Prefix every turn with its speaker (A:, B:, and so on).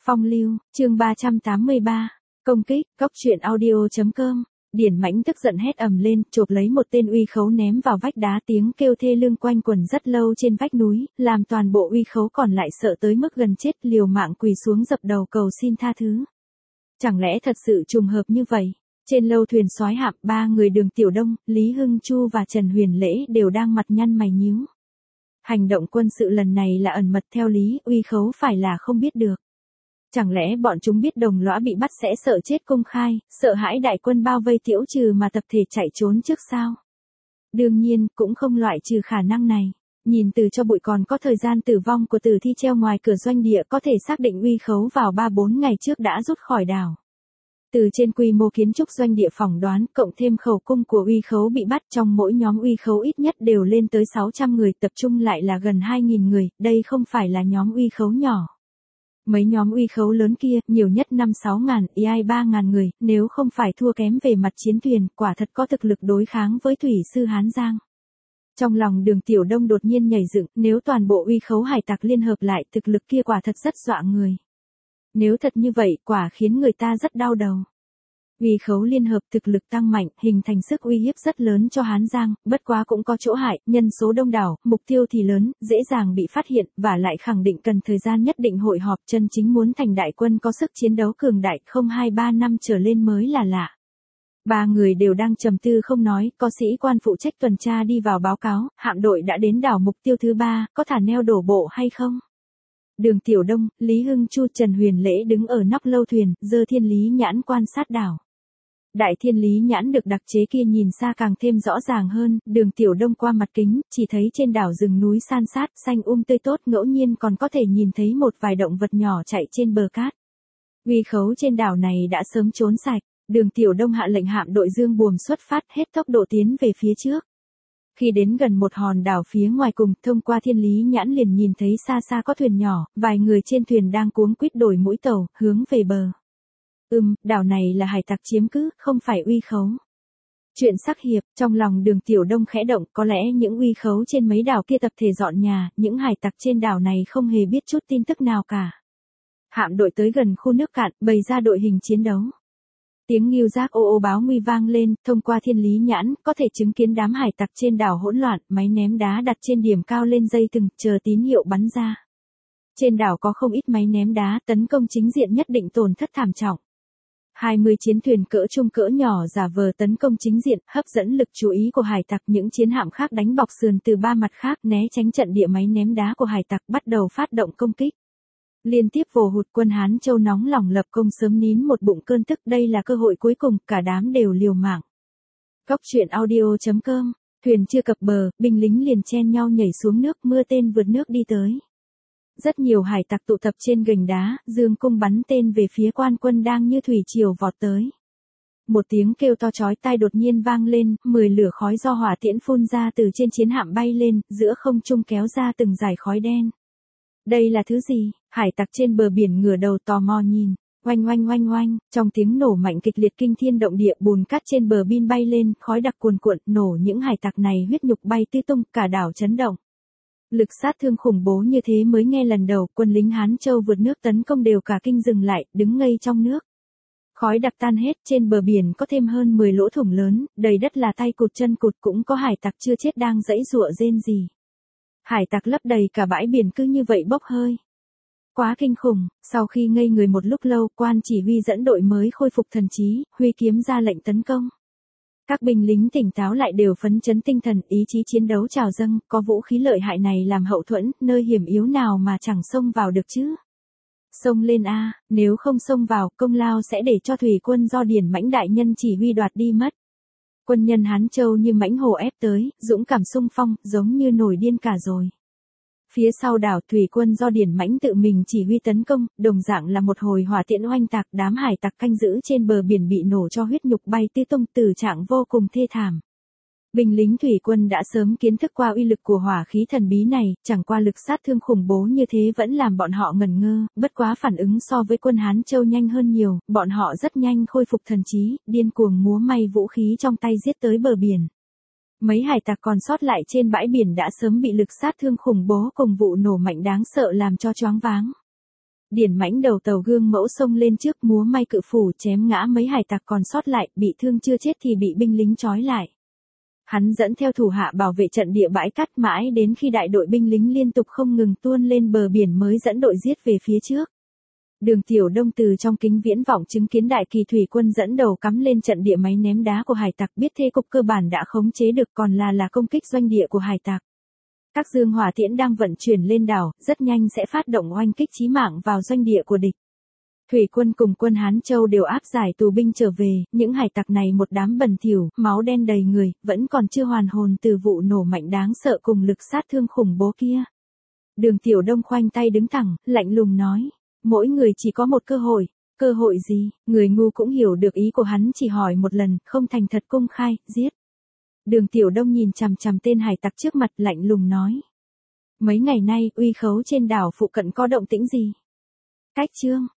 A: Phong lưu, chương 383. Công kích, cóc truyện audio.com. Điển Mãnh tức giận hét ầm lên, chộp lấy một tên uy khấu ném vào vách đá, tiếng kêu thê lương quanh quẩn rất lâu trên vách núi, làm toàn bộ uy khấu còn lại sợ tới mức gần chết, liều mạng quỳ xuống dập đầu cầu xin tha thứ. Chẳng lẽ thật sự trùng hợp như vậy? Trên lâu thuyền soái hạm, ba người Đường Tiểu Đông, Lý Hưng Chu và Trần Huyền Lễ đều đang mặt nhăn mày nhíu. Hành động quân sự lần này là ẩn mật, theo lý uy khấu phải là không biết được. Chẳng lẽ bọn chúng biết Đồng Lõa bị bắt sẽ sợ chết công khai, sợ hãi đại quân bao vây Tiễu Trừ mà tập thể chạy trốn trước sao? Đương nhiên, cũng không loại trừ khả năng này. Nhìn từ cho bụi còn có thời gian tử vong của tử thi treo ngoài cửa doanh địa, có thể xác định uy khấu vào 3-4 ngày trước đã rút khỏi đảo. Từ trên quy mô kiến trúc doanh địa phỏng đoán, cộng thêm khẩu cung của uy khấu bị bắt, trong mỗi nhóm uy khấu ít nhất đều lên tới 600 người, tập trung lại là gần 2.000 người, đây không phải là nhóm uy khấu nhỏ. Mấy nhóm uy khấu lớn kia, nhiều nhất 5-6 ngàn, AI 3 ngàn người, nếu không phải thua kém về mặt chiến thuyền, quả thật có thực lực đối kháng với thủy sư Hán Giang. Trong lòng Đường Tiểu Đông đột nhiên nhảy dựng, nếu toàn bộ uy khấu hải tặc liên hợp lại, thực lực kia quả thật rất dọa người. Nếu thật như vậy, quả khiến người ta rất đau đầu. Uy khấu liên hợp thực lực tăng mạnh, hình thành sức uy hiếp rất lớn cho Hán Giang, bất quá cũng có chỗ hại, nhân số đông đảo, mục tiêu thì lớn, dễ dàng bị phát hiện, và lại khẳng định cần thời gian nhất định hội họp, chân chính muốn thành đại quân có sức chiến đấu cường đại, không 2-3 năm trở lên mới là lạ. Ba người đều đang trầm tư không nói, có sĩ quan phụ trách tuần tra đi vào báo cáo, hạm đội đã đến đảo mục tiêu thứ 3, có thả neo đổ bộ hay không? Đường Tiểu Đông, Lý Hưng Chu, Trần Huyền Lễ đứng ở nóc lâu thuyền, giơ thiên lý nhãn quan sát đảo. Đại thiên lý nhãn được đặc chế kia nhìn xa càng thêm rõ ràng hơn, Đường Tiểu Đông qua mặt kính, chỉ thấy trên đảo rừng núi san sát, xanh tươi tốt, ngẫu nhiên còn có thể nhìn thấy một vài động vật nhỏ chạy trên bờ cát. Uy khấu trên đảo này đã sớm trốn sạch, Đường Tiểu Đông hạ lệnh hạm đội dương buồm xuất phát hết tốc độ tiến về phía trước. Khi đến gần một hòn đảo phía ngoài cùng, thông qua thiên lý nhãn liền nhìn thấy xa xa có thuyền nhỏ, vài người trên thuyền đang cuống quýt đổi mũi tàu, hướng về bờ. Đảo này là hải tặc chiếm cứ, không phải uy khấu. Chuyện sắc hiệp, trong lòng Đường Tiểu Đông khẽ động, có lẽ những uy khấu trên mấy đảo kia tập thể dọn nhà, những hải tặc trên đảo này không hề biết chút tin tức nào cả. Hạm đội tới gần khu nước cạn, bày ra đội hình chiến đấu. Tiếng ngưu giác ô ô báo nguy vang lên, thông qua thiên lý nhãn, có thể chứng kiến đám hải tặc trên đảo hỗn loạn, máy ném đá đặt trên điểm cao lên dây thừng, chờ tín hiệu bắn ra. Trên đảo có không ít máy ném đá, tấn công chính diện nhất định tổn thất thảm trọng. 20 chiến thuyền cỡ trung cỡ nhỏ giả vờ tấn công chính diện, hấp dẫn lực chú ý của hải tặc, những chiến hạm khác đánh bọc sườn từ ba mặt khác, né tránh trận địa máy ném đá của hải tặc, bắt đầu phát động công kích. Liên tiếp vồ hụt, quân Hán Châu nóng lòng lập công sớm nín một bụng cơn tức, đây là cơ hội cuối cùng, cả đám đều liều mạng. Cóc truyện audio.com. Thuyền chưa cập bờ, binh lính liền chen nhau nhảy xuống nước, mưa tên vượt nước đi tới. Rất nhiều hải tặc tụ tập trên gành đá, dương cung bắn tên về phía quan quân đang như thủy triều vọt tới. Một tiếng kêu to chói tai đột nhiên vang lên, 10 lửa khói do hỏa tiễn phun ra từ trên chiến hạm bay lên, giữa không trung kéo ra từng dải khói đen. Đây là thứ gì? Hải tặc trên bờ biển ngửa đầu tò mò nhìn. Oanh oanh oanh oanh, trong tiếng nổ mạnh kịch liệt kinh thiên động địa, bùn cát trên bờ bin bay lên, khói đặc cuồn cuộn, nổ những hải tặc này huyết nhục bay tứ tung, cả đảo chấn động. Lực sát thương khủng bố như thế mới nghe lần đầu, quân lính Hán Châu vượt nước tấn công đều cả kinh dừng lại, đứng ngây trong nước. Khói đặc tan hết, trên bờ biển có thêm hơn 10 lỗ thủng lớn, đầy đất là tay cụt chân cụt, cũng có hải tặc chưa chết đang giãy giụa rên rỉ. Hải tặc lấp đầy cả bãi biển cứ như vậy bốc hơi. Quá kinh khủng, sau khi ngây người một lúc lâu, quan chỉ huy dẫn đội mới khôi phục thần trí, huy kiếm ra lệnh tấn công. Các binh lính tỉnh táo lại đều phấn chấn tinh thần, ý chí chiến đấu trào dâng, có vũ khí lợi hại này làm hậu thuẫn, nơi hiểm yếu nào mà chẳng xông vào được chứ. Xông lên a, nếu không xông vào, công lao sẽ để cho thủy quân do Điển Mãnh đại nhân chỉ huy đoạt đi mất. Quân nhân Hán Châu như mãnh hổ ép tới, dũng cảm xung phong, giống như nổi điên cả rồi. Phía sau đảo, thủy quân do Điển Mãnh tự mình chỉ huy tấn công, đồng dạng là một hồi hỏa tiễn oanh tạc, đám hải tặc canh giữ trên bờ biển bị nổ cho huyết nhục bay tứ tung, tử trạng vô cùng thê thảm. Binh lính thủy quân đã sớm kiến thức qua uy lực của hỏa khí thần bí này, chẳng qua lực sát thương khủng bố như thế vẫn làm bọn họ ngẩn ngơ, bất quá phản ứng so với quân Hán Châu nhanh hơn nhiều, bọn họ rất nhanh khôi phục thần trí, điên cuồng múa may vũ khí trong tay giết tới bờ biển. Mấy hải tặc còn sót lại trên bãi biển đã sớm bị lực sát thương khủng bố cùng vụ nổ mạnh đáng sợ làm cho choáng váng. Điển Mãnh đầu tàu gương mẫu xông lên trước múa may cự phủ chém ngã mấy hải tặc còn sót lại, bị thương chưa chết thì bị binh lính trói lại. Hắn dẫn theo thủ hạ bảo vệ trận địa bãi cát mãi đến khi đại đội binh lính liên tục không ngừng tuôn lên bờ biển mới dẫn đội giết về phía trước. Đường Tiểu Đông từ trong kính viễn vọng chứng kiến đại kỳ thủy quân dẫn đầu cắm lên trận địa máy ném đá của hải tặc, biết thế cục cơ bản đã khống chế được, còn là công kích doanh địa của hải tặc. Các dương hỏa tiễn đang vận chuyển lên đảo, rất nhanh sẽ phát động oanh kích chí mạng vào doanh địa của địch. Thủy quân cùng quân Hán Châu đều áp giải tù binh trở về, những hải tặc này một đám bẩn thỉu, máu đen đầy người, vẫn còn chưa hoàn hồn từ vụ nổ mạnh đáng sợ cùng lực sát thương khủng bố kia. Đường Tiểu Đông khoanh tay đứng thẳng, lạnh lùng nói, mỗi người chỉ có một cơ hội gì, người ngu cũng hiểu được ý của hắn, chỉ hỏi một lần, không thành thật công khai, giết. Đường Tiểu Đông nhìn chằm chằm tên hải tặc trước mặt, lạnh lùng nói. Mấy ngày nay, uy khấu trên đảo phụ cận có động tĩnh gì? Cách Trương,